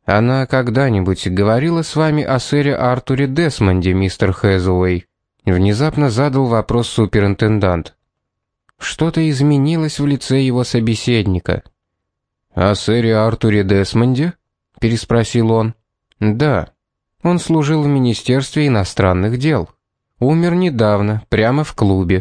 Она когда-нибудь говорила с вами о сэре Артуре Десмонде, мистер Хэзуэй? Внезапно задал вопрос суперинтендант. Что-то изменилось в лице его собеседника. «О сэре Артуре Десмонде?» — переспросил он. «Да. Он служил в Министерстве иностранных дел. Умер недавно, прямо в клубе».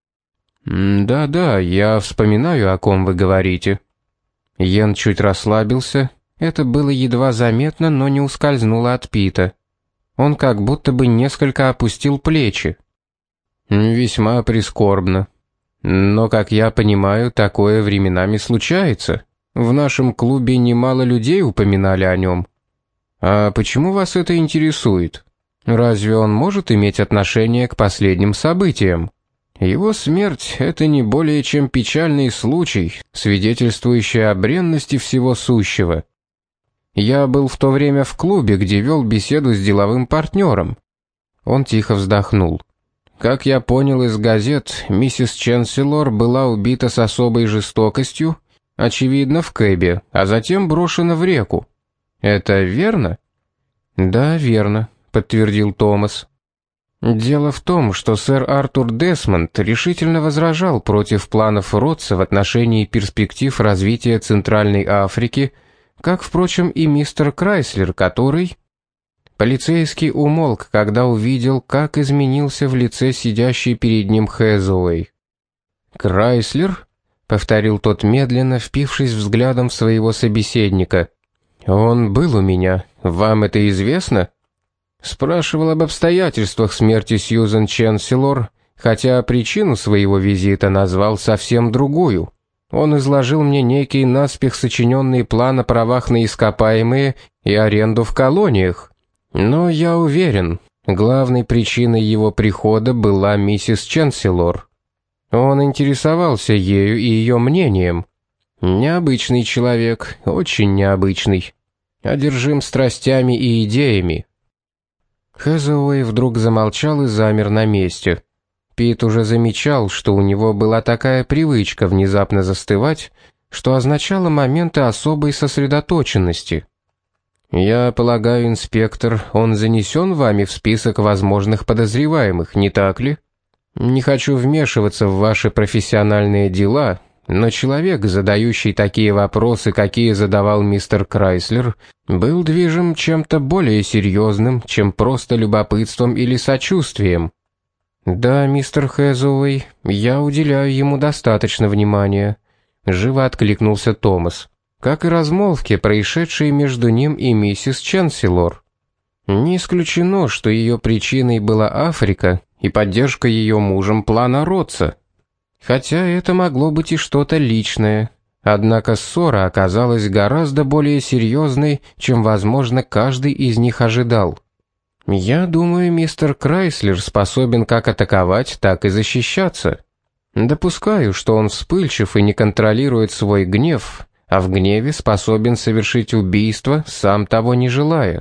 «Да-да, я вспоминаю, о ком вы говорите». Йен чуть расслабился. Это было едва заметно, но не ускользнуло от Пита. Он как будто бы несколько опустил плечи. «Весьма прискорбно. Но, как я понимаю, такое временами случается. В нашем клубе немало людей упоминали о нем. А почему вас это интересует? Разве он может иметь отношение к последним событиям? Его смерть — это не более чем печальный случай, свидетельствующий о бренности всего сущего. Я был в то время в клубе, где вел беседу с деловым партнером». Он тихо вздохнул. «Как я понял из газет, миссис Ченселор была убита с особой жестокостью, очевидно, в кэбе, а затем брошена в реку. Это верно?» «Да, верно», — подтвердил Томас. «Дело в том, что сэр Артур Десмонд решительно возражал против планов Ротса в отношении перспектив развития Центральной Африки, как, впрочем, и мистер Крайслер, который...» Полицейский умолк, когда увидел, как изменился в лице сидящий перед ним Хэзуэй. «Крайслер?» — повторил тот медленно, впившись взглядом в своего собеседника. «Он был у меня. Вам это известно?» Спрашивал об обстоятельствах смерти Сьюзен Ченселор, хотя причину своего визита назвал совсем другую. Он изложил мне некий наспех сочиненный план о правах на ископаемые и аренду в колониях. Но я уверен, главной причиной его прихода была миссис Ченселор. Он интересовался ею и ее мнением. Необычный человек, очень необычный. Одержим страстями и идеями». Хэзуэй вдруг замолчал и замер на месте. Пит уже замечал, что у него была такая привычка внезапно застывать, что означало моменты особой сосредоточенности. «Я полагаю, инспектор, он занесен вами в список возможных подозреваемых, не так ли? Не хочу вмешиваться в ваши профессиональные дела, но человек, задающий такие вопросы, какие задавал мистер Крайслер, был движим чем-то более серьезным, чем просто любопытством или сочувствием». «Да, мистер Хэзуэй, я уделяю ему достаточно внимания», — живо откликнулся Томас. «Как и размолвки, происшедшие между ним и миссис Ченселор. Не исключено, что ее причиной была Африка и поддержка ее мужем плана Ротса. Хотя это могло быть и что-то личное. Однако ссора оказалась гораздо более серьезной, чем, возможно, каждый из них ожидал. Я думаю, мистер Крайслер способен как атаковать, так и защищаться. Допускаю, что он вспыльчив и не контролирует свой гнев, а в гневе способен совершить убийство, сам того не желая».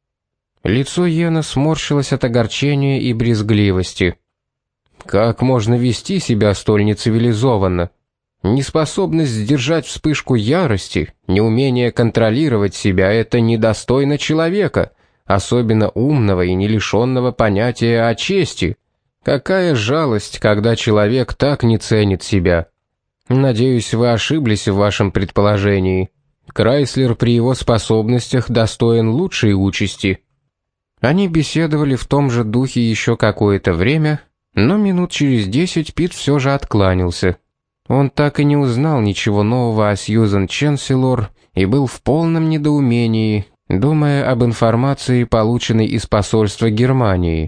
Лицо Йена сморщилось от огорчения и брезгливости. «Как можно вести себя столь нецивилизованно? Неспособность сдержать вспышку ярости, неумение контролировать себя — это недостойно человека, особенно умного и не лишенного понятия о чести. Какая жалость, когда человек так не ценит себя. Надеюсь, вы ошиблись в вашем предположении. Крайслер при его способностях достоин лучшей участи». Они беседовали в том же духе еще какое-то время, но минут через 10 Пит все же откланялся. Он так и не узнал ничего нового о Сьюзен Ченселор и был в полном недоумении, думая об информации, полученной из посольства Германии.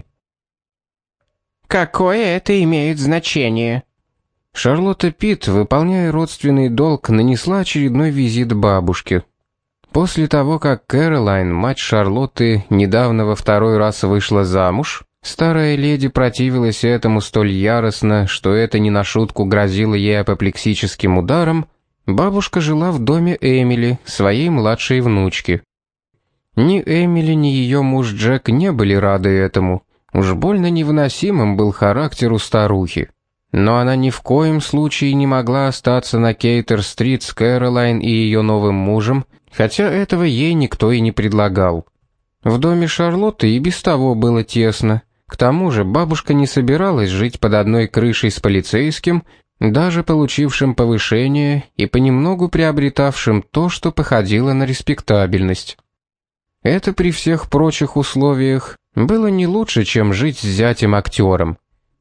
«Какое это имеет значение?» Шарлотта Пит, выполняя родственный долг, нанесла очередной визит бабушке. После того, как Кэролайн, мать Шарлотты, недавно во второй раз вышла замуж, старая леди противилась этому столь яростно, что это не на шутку грозило ей апоплексическим ударом. Бабушка жила в доме Эмили, своей младшей внучки. Ни Эмили, ни ее муж Джек не были рады этому. Уж больно невыносимым был характер у старухи. Но она ни в коем случае не могла остаться на Кейтер-стрит с Кэролайн и ее новым мужем хотя этого ей никто и не предлагал. В доме Шарлотты и без того было тесно. К тому же бабушка не собиралась жить под одной крышей с полицейским, даже получившим повышение и понемногу приобретавшим то, что походило на респектабельность. Это при всех прочих условиях было не лучше, чем жить с зятем-актером.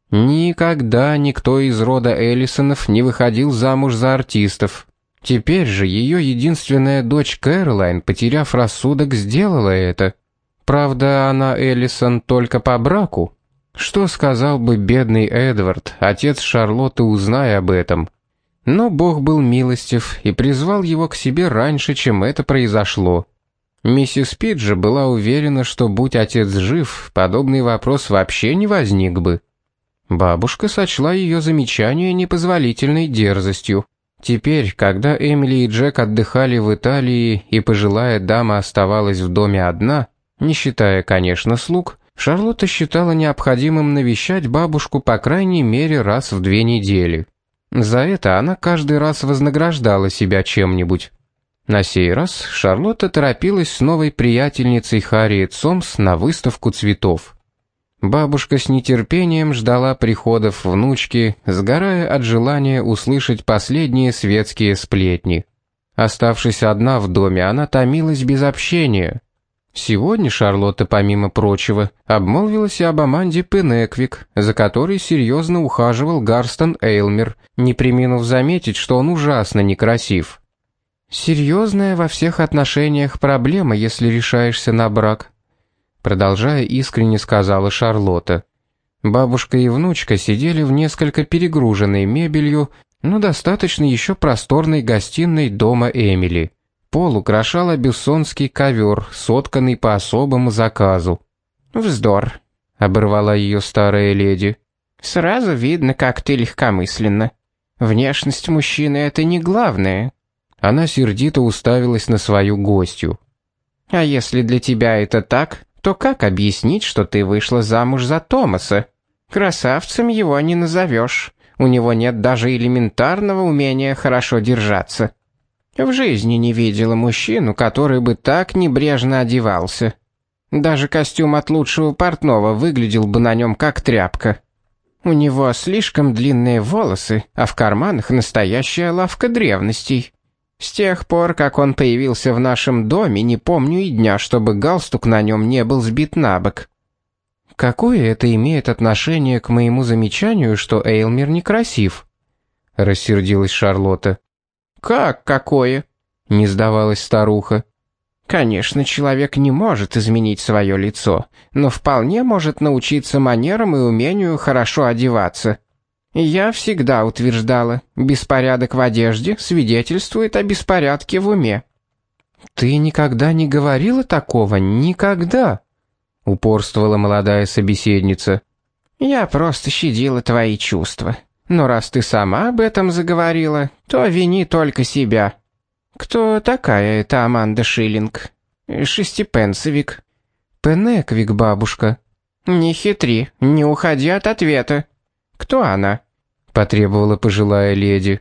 Никогда никто из рода Эллисонов не выходил замуж за артистов. Теперь же ее единственная дочь Кэролайн, потеряв рассудок, сделала это. Правда, она Эллисон только по браку. Что сказал бы бедный Эдвард, отец Шарлотты, узная об этом? Но Бог был милостив и призвал его к себе раньше, чем это произошло. Миссис Питт же была уверена, что, будь отец жив, подобный вопрос вообще не возник бы. Бабушка сочла ее замечание непозволительной дерзостью. Теперь, когда Эмили и Джек отдыхали в Италии и пожилая дама оставалась в доме одна, не считая, конечно, слуг, Шарлотта считала необходимым навещать бабушку по крайней мере раз в 2 недели. За это она каждый раз вознаграждала себя чем-нибудь. На сей раз Шарлотта торопилась с новой приятельницей Харриет Сомс на выставку цветов. Бабушка с нетерпением ждала приходов внучки, сгорая от желания услышать последние светские сплетни. Оставшись одна в доме, она томилась без общения. Сегодня Шарлотта, помимо прочего, обмолвилась и об Аманде Пенеквик, за которой серьезно ухаживал Гарстон Эйлмер, не преминув заметить, что он ужасно некрасив. «Серьезная во всех отношениях проблема, если решаешься на брак», продолжая искренне сказала Шарлотта. Бабушка и внучка сидели в несколько перегруженной мебелью, но достаточно еще просторной гостиной дома Эмили. Пол украшал бюссонский ковер, сотканный по особому заказу. «Вздор», — оборвала ее старая леди. «Сразу видно, как ты легкомысленна. Внешность мужчины — это не главное». Она сердито уставилась на свою гостью. «А если для тебя это так, то как объяснить, что ты вышла замуж за Томаса? Красавцем его не назовешь. У него нет даже элементарного умения хорошо держаться. В жизни не видела мужчину, который бы так небрежно одевался. Даже костюм от лучшего портного выглядел бы на нем как тряпка. У него слишком длинные волосы, а в карманах настоящая лавка древностей. С тех пор, как он появился в нашем доме, не помню и дня, чтобы галстук на нем не был сбит на бок». «Какое это имеет отношение к моему замечанию, что Эйлмер некрасив?» — рассердилась Шарлотта. «Как какое?» — не сдавалась старуха. «Конечно, человек не может изменить свое лицо, но вполне может научиться манерам и умению хорошо одеваться. Я всегда утверждала, беспорядок в одежде свидетельствует о беспорядке в уме». «Ты никогда не говорила такого, никогда!» — упорствовала молодая собеседница. «Я просто щадила твои чувства. Но раз ты сама об этом заговорила, то вини только себя. Кто такая эта Аманда Шиллинг? Шестипенсовик». «Пенеквик, бабушка». «Не хитри, не уходи от ответа. Кто она?» — потребовала пожилая леди.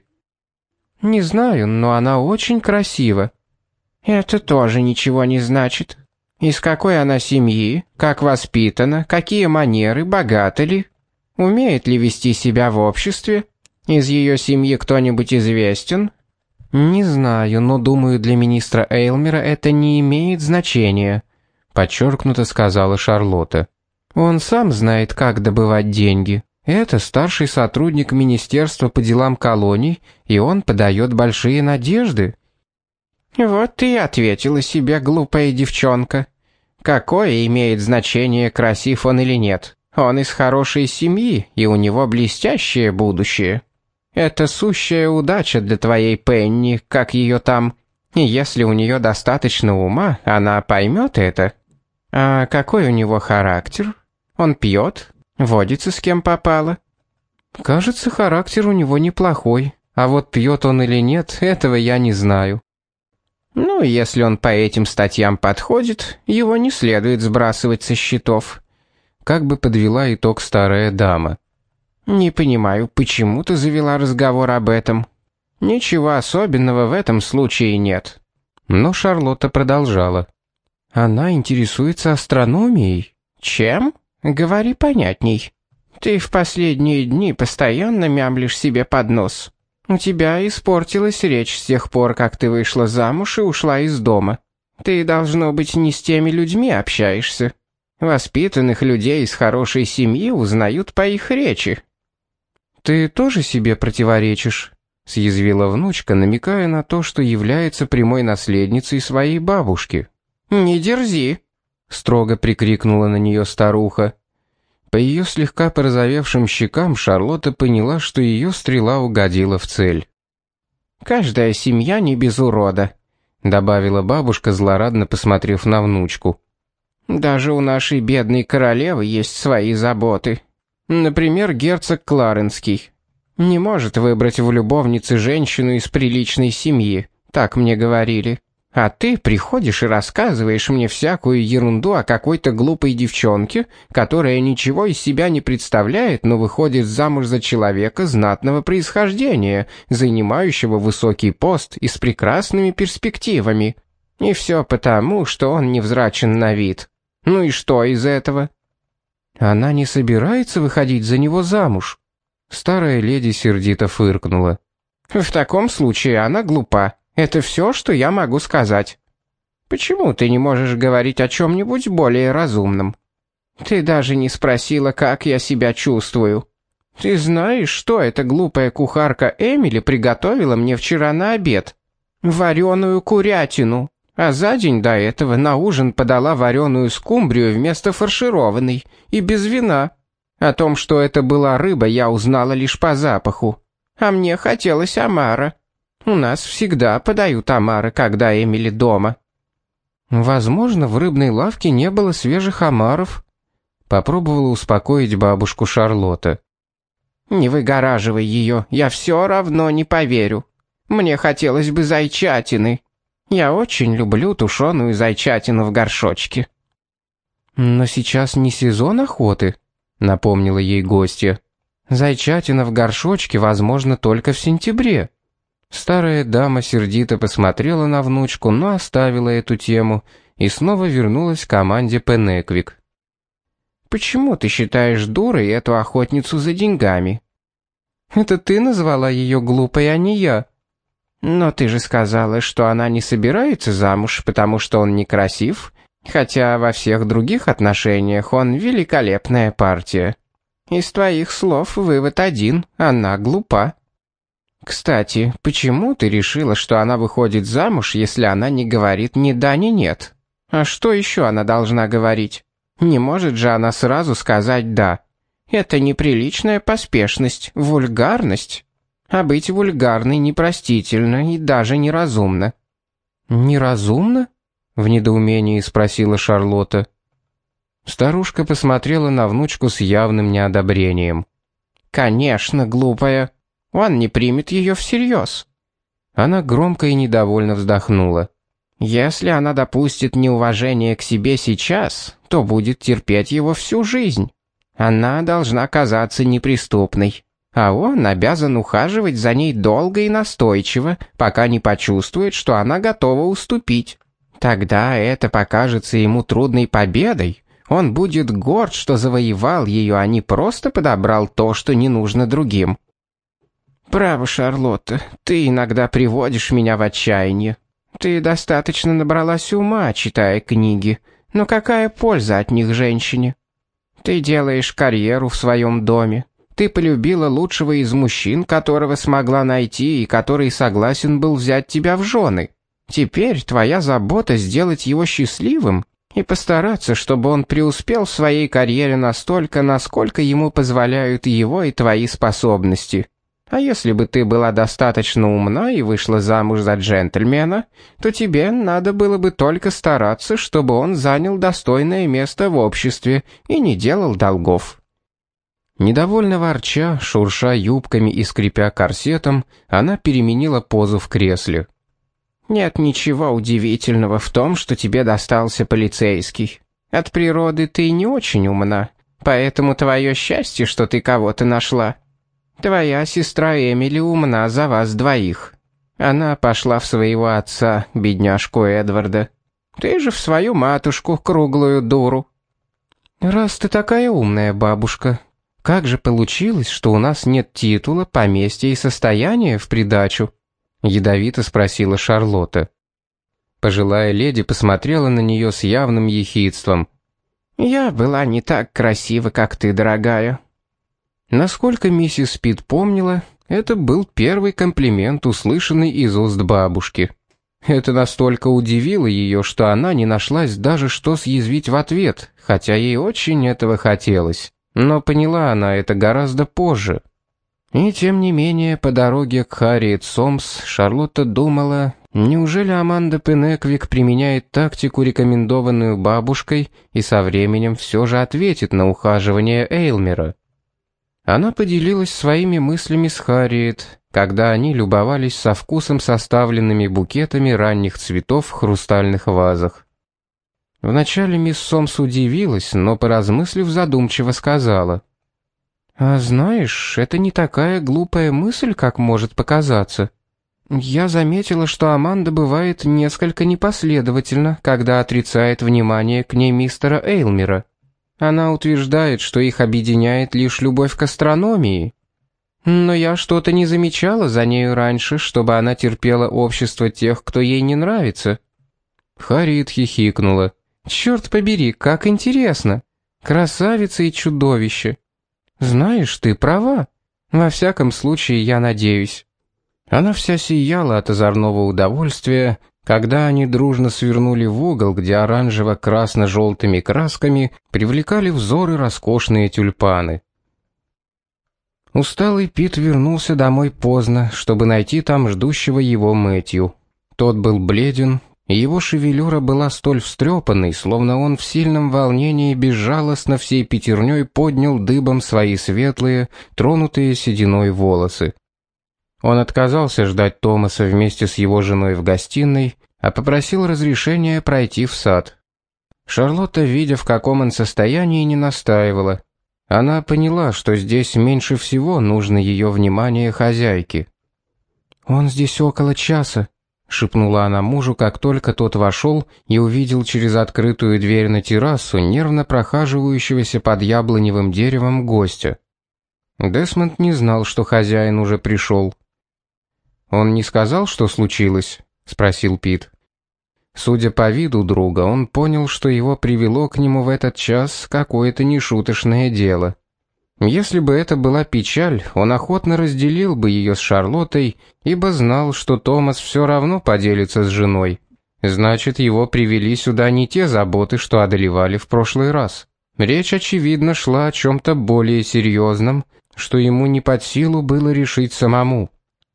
«Не знаю, но она очень красива». «Это тоже ничего не значит. Из какой она семьи, как воспитана, какие манеры, богата ли? Умеет ли вести себя в обществе? Из ее семьи кто-нибудь известен?» «Не знаю, но думаю, для министра Эйлмера это не имеет значения», — подчеркнуто сказала Шарлотта. «Он сам знает, как добывать деньги. Это старший сотрудник Министерства по делам колоний, и он подает большие надежды». «Вот ты и ответила себе, глупая девчонка. Какое имеет значение, красив он или нет? Он из хорошей семьи, и у него блестящее будущее. Это сущая удача для твоей Пенни, как ее там. И если у нее достаточно ума, она поймет это. А какой у него характер? Он пьет? Водится с кем попало?» «Кажется, характер у него неплохой, а вот пьет он или нет, этого я не знаю». «Ну, если он по этим статьям подходит, его не следует сбрасывать со счетов», — как бы подвела итог старая дама. «Не понимаю, почему ты завела разговор об этом? Ничего особенного в этом случае нет. Но Шарлотта продолжала. Она интересуется астрономией? Чем? Говори понятней. Ты в последние дни постоянно мямлишь себе под нос. У тебя испортилась речь с тех пор, как ты вышла замуж и ушла из дома. Ты, должно быть, не с теми людьми общаешься. Воспитанных людей из хорошей семьи узнают по их речи. «Ты тоже себе противоречишь?» — съязвила внучка, намекая на то, что является прямой наследницей своей бабушки. «Не дерзи!» — строго прикрикнула на нее старуха. По ее слегка порозовевшим щекам Шарлотта поняла, что ее стрела угодила в цель. «Каждая семья не без урода», — добавила бабушка, злорадно посмотрев на внучку. «Даже у нашей бедной королевы есть свои заботы. Например, герцог Кларенский. Не может выбрать в любовнице женщину из приличной семьи, так мне говорили. А ты приходишь и рассказываешь мне всякую ерунду о какой-то глупой девчонке, которая ничего из себя не представляет, но выходит замуж за человека знатного происхождения, занимающего высокий пост и с прекрасными перспективами. И все потому, что он невзрачен на вид. Ну и что из этого?» «Она не собирается выходить за него замуж?» Старая леди сердито фыркнула. «В таком случае она глупа. Это все, что я могу сказать. Почему ты не можешь говорить о чем-нибудь более разумном? Ты даже не спросила, как я себя чувствую. Ты знаешь, что эта глупая кухарка Эмили приготовила мне вчера на обед? Вареную курятину. А за день до этого на ужин подала вареную скумбрию вместо фаршированной и без вина. О том, что это была рыба, я узнала лишь по запаху. А мне хотелось омара. У нас всегда подают омары, когда Эмили дома». «Возможно, в рыбной лавке не было свежих омаров», — попробовала успокоить бабушку Шарлотта. «Не выгораживай ее, я все равно не поверю. Мне хотелось бы зайчатины. Я очень люблю тушеную зайчатину в горшочке». «Но сейчас не сезон охоты», — напомнила ей гостья. «Зайчатина в горшочке возможно только в сентябре». Старая дама сердито посмотрела на внучку, но оставила эту тему и снова вернулась к команде Пенеквик. «Почему ты считаешь дурой эту охотницу за деньгами?» «Это ты назвала ее глупой, а не я». «Но ты же сказала, что она не собирается замуж, потому что он некрасив, хотя во всех других отношениях он великолепная партия. Из твоих слов вывод один — она глупа. Кстати, почему ты решила, что она выходит замуж, если она не говорит ни да, ни нет? А что еще она должна говорить? Не может же она сразу сказать «да». Это неприличная поспешность, вульгарность. А быть вульгарной непростительно и даже неразумно». «Неразумно?» — в недоумении спросила Шарлотта. Старушка посмотрела на внучку с явным неодобрением. «Конечно, глупая. Он не примет ее всерьез». Она громко и недовольно вздохнула. «Если она допустит неуважение к себе сейчас, то будет терпеть его всю жизнь. Она должна казаться неприступной, а он обязан ухаживать за ней долго и настойчиво, пока не почувствует, что она готова уступить. Тогда это покажется ему трудной победой. Он будет горд, что завоевал ее, а не просто подобрал то, что не нужно другим». «Право, Шарлотта, ты иногда приводишь меня в отчаяние. Ты достаточно набралась ума, читая книги, но какая польза от них женщине? Ты делаешь карьеру в своем доме. Ты полюбила лучшего из мужчин, которого смогла найти и который согласен был взять тебя в жены. Теперь твоя забота сделать его счастливым и постараться, чтобы он преуспел в своей карьере настолько, насколько ему позволяют его и твои способности. А если бы ты была достаточно умна и вышла замуж за джентльмена, то тебе надо было бы только стараться, чтобы он занял достойное место в обществе и не делал долгов». Недовольно ворча, шурша юбками и скрипя корсетом, она переменила позу в кресле. «Нет ничего удивительного в том, что тебе достался полицейский. От природы ты не очень умна, поэтому твое счастье, что ты кого-то нашла. Твоя сестра Эмили умна за вас двоих. Она пошла в своего отца, бедняжку Эдварда. Ты же в свою матушку, круглую дуру». «Раз ты такая умная, бабушка, как же получилось, что у нас нет титула, поместья и состояния в придачу?» — ядовито спросила Шарлотта. Пожилая леди посмотрела на нее с явным ехидством. «Я была не так красива, как ты, дорогая». Насколько миссис Пит помнила, это был первый комплимент, услышанный из уст бабушки. Это настолько удивило ее, что она не нашлась даже что съязвить в ответ, хотя ей очень этого хотелось. Но поняла она это гораздо позже. И тем не менее, по дороге к Харриет Сомс Шарлотта думала, неужели Аманда Пенеквик применяет тактику, рекомендованную бабушкой, и со временем все же ответит на ухаживание Эйлмера. Она поделилась своими мыслями с Харриет, когда они любовались со вкусом составленными букетами ранних цветов в хрустальных вазах. Вначале мисс Сомс удивилась, но, поразмыслив, задумчиво сказала: «А знаешь, это не такая глупая мысль, как может показаться. Я заметила, что Аманда бывает несколько непоследовательна, когда отрицает внимание к ней мистера Эйлмера. Она утверждает, что их объединяет лишь любовь к астрономии. Но я что-то не замечала за нею раньше, чтобы она терпела общество тех, кто ей не нравится». Харриет хихикнула. «Черт побери, как интересно! Красавица и чудовище! Знаешь, ты права. Во всяком случае, я надеюсь». Она вся сияла от озорного удовольствия, когда они дружно свернули в угол, где оранжево-красно-желтыми красками привлекали взоры роскошные тюльпаны. Усталый Пит вернулся домой поздно, чтобы найти там ждущего его Мэтью. Тот был бледен, и его шевелюра была столь встрепанной, словно он в сильном волнении безжалостно всей пятерней поднял дыбом свои светлые, тронутые сединой волосы. Он отказался ждать Томаса вместе с его женой в гостиной, а попросил разрешения пройти в сад. Шарлотта, видя, в каком он состоянии, не настаивала. Она поняла, что здесь меньше всего нужно ее внимание хозяйки. «Он здесь около часа», — шепнула она мужу, как только тот вошел и увидел через открытую дверь на террасу нервно прохаживающегося под яблоневым деревом гостя. Десмонд не знал, что хозяин уже пришел. «Он не сказал, что случилось?» — спросил Пит. Судя по виду друга, он понял, что его привело к нему в этот час какое-то нешуточное дело. Если бы это была печаль, он охотно разделил бы ее с Шарлоттой, ибо знал, что Томас все равно поделится с женой. Значит, его привели сюда не те заботы, что одолевали в прошлый раз. Речь, очевидно, шла о чем-то более серьезном, что ему не под силу было решить самому.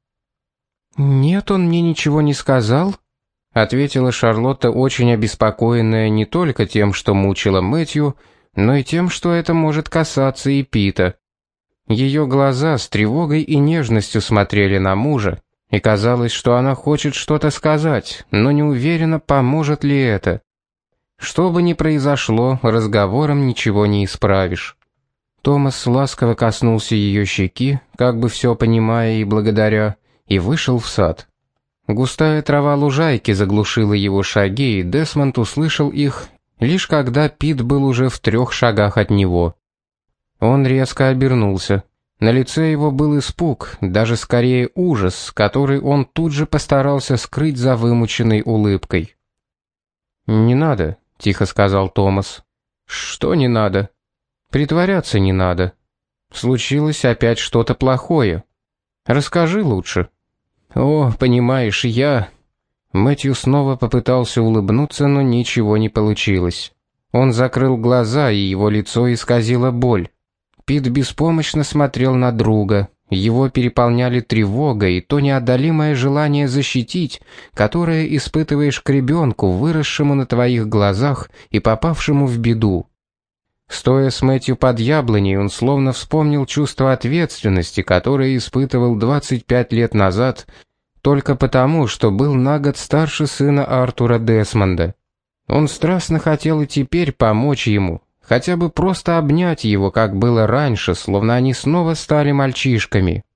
«Нет, он мне ничего не сказал», — ответила Шарлотта, очень обеспокоенная не только тем, что мучила Мэтью, но и тем, что это может касаться и Пита. Ее глаза с тревогой и нежностью смотрели на мужа, и казалось, что она хочет что-то сказать, но не уверена, поможет ли это. Что бы ни произошло, разговором ничего не исправишь. Томас ласково коснулся ее щеки, как бы все понимая и благодаря, и вышел в сад. Густая трава лужайки заглушила его шаги, и Десмонд услышал их, лишь когда Пит был уже в 3 шагах от него. Он резко обернулся. На лице его был испуг, даже скорее ужас, который он тут же постарался скрыть за вымученной улыбкой. «Не надо», — тихо сказал Томас. «Что не надо?» «Притворяться не надо. Случилось опять что-то плохое. Расскажи лучше». «О, понимаешь, я...» Мэтью снова попытался улыбнуться, но ничего не получилось. Он закрыл глаза, и его лицо исказило боль. Пит беспомощно смотрел на друга. Его переполняли тревога и то неодолимое желание защитить, которое испытываешь к ребенку, выросшему на твоих глазах и попавшему в беду. Стоя с Мэтью под яблоней, он словно вспомнил чувство ответственности, которое испытывал 25 лет назад, только потому, что был на год старше сына Артура Десмонда. Он страстно хотел и теперь помочь ему, хотя бы просто обнять его, как было раньше, словно они снова стали мальчишками.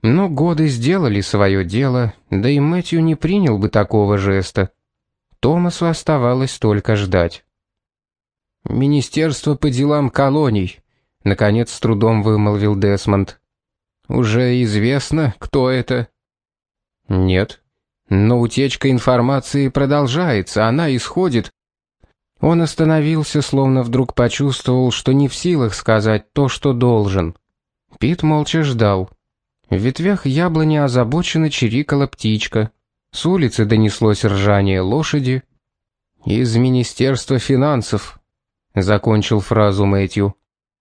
Но годы сделали свое дело, да и Мэтью не принял бы такого жеста. Томасу оставалось только ждать. «Министерство по делам колоний», — наконец с трудом вымолвил Десмонд. «Уже известно, кто это?» «Нет. Но утечка информации продолжается, она исходит». Он остановился, словно вдруг почувствовал, что не в силах сказать то, что должен. Пит молча ждал. В ветвях яблони озабоченно чирикала птичка. С улицы донеслось ржание лошади. «Из Министерства финансов», — закончил фразу Мэтью.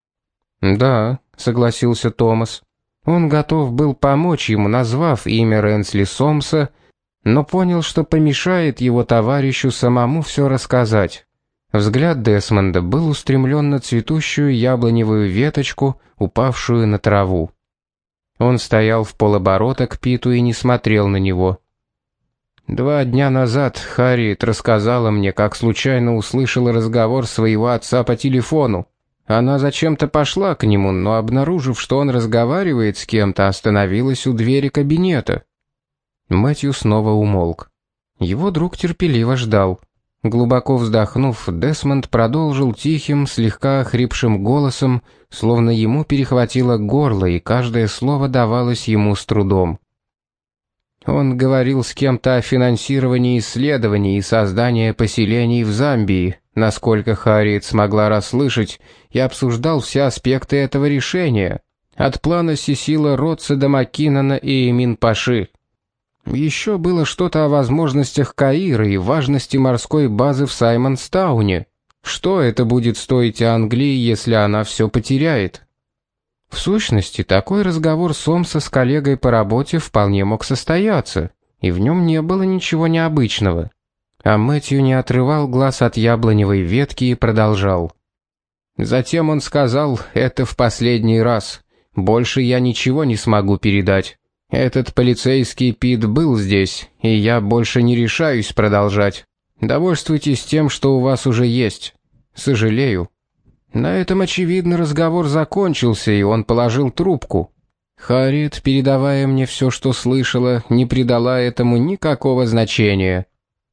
«Да», — согласился Томас. Он готов был помочь ему, назвав имя Ренсли Сомса, но понял, что помешает его товарищу самому все рассказать. Взгляд Десмонда был устремлен на цветущую яблоневую веточку, упавшую на траву. Он стоял в полоборота к Питу и не смотрел на него. 2 дня назад Харриет рассказала мне, как случайно услышала разговор своего отца по телефону. Она зачем-то пошла к нему, но, обнаружив, что он разговаривает с кем-то, остановилась у двери кабинета. Мэтью снова умолк. Его друг терпеливо ждал. Глубоко вздохнув, Десмонд продолжил тихим, слегка охрипшим голосом, словно ему перехватило горло, и каждое слово давалось ему с трудом. Он говорил с кем-то о финансировании исследований и создании поселений в Замбии, насколько Харриет смогла расслышать, и обсуждал все аспекты этого решения, от плана Сесила Ротса до Маккинона и Эмин-Паши. Еще было что-то о возможностях Каира и важности морской базы в Саймонстауне. Что это будет стоить Англии, если она все потеряет? В сущности, такой разговор Сомса с коллегой по работе вполне мог состояться, и в нем не было ничего необычного. А Мэтью не отрывал глаз от яблоневой ветки и продолжал. Затем он сказал: «Это в последний раз. Больше я ничего не смогу передать. Этот полицейский Пит был здесь, и я больше не решаюсь продолжать. Довольствуйтесь тем, что у вас уже есть. Сожалею». На этом, очевидно, разговор закончился, и он положил трубку. Харриет, передавая мне все, что слышала, не придала этому никакого значения.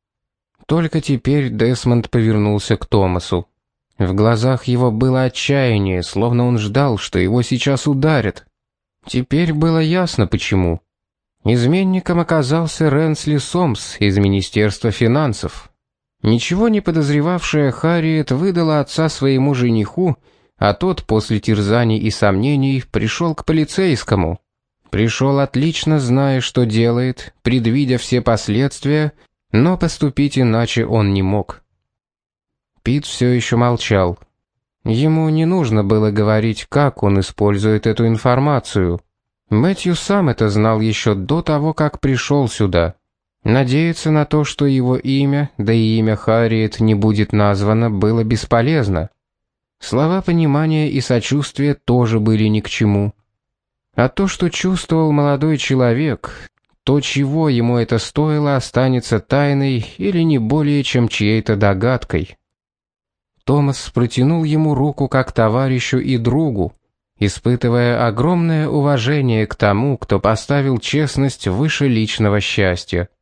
Только теперь Десмонд повернулся к Томасу. В глазах его было отчаяние, словно он ждал, что его сейчас ударят. Теперь было ясно, почему. Изменником оказался Ренсли Сомс из Министерства финансов. Ничего не подозревавшая Харриет выдала отца своему жениху, а тот после терзаний и сомнений пришел к полицейскому. Пришел отлично зная, что делает, предвидя все последствия, но поступить иначе он не мог. Пит все еще молчал. Ему не нужно было говорить, как он использует эту информацию. Мэтью сам это знал еще до того, как пришел сюда. Надеяться на то, что его имя, да и имя Харриет не будет названо, было бесполезно. Слова понимания и сочувствия тоже были ни к чему. А то, что чувствовал молодой человек, то, чего ему это стоило, останется тайной или не более чем чьей-то догадкой. Томас протянул ему руку как товарищу и другу, испытывая огромное уважение к тому, кто поставил честность выше личного счастья.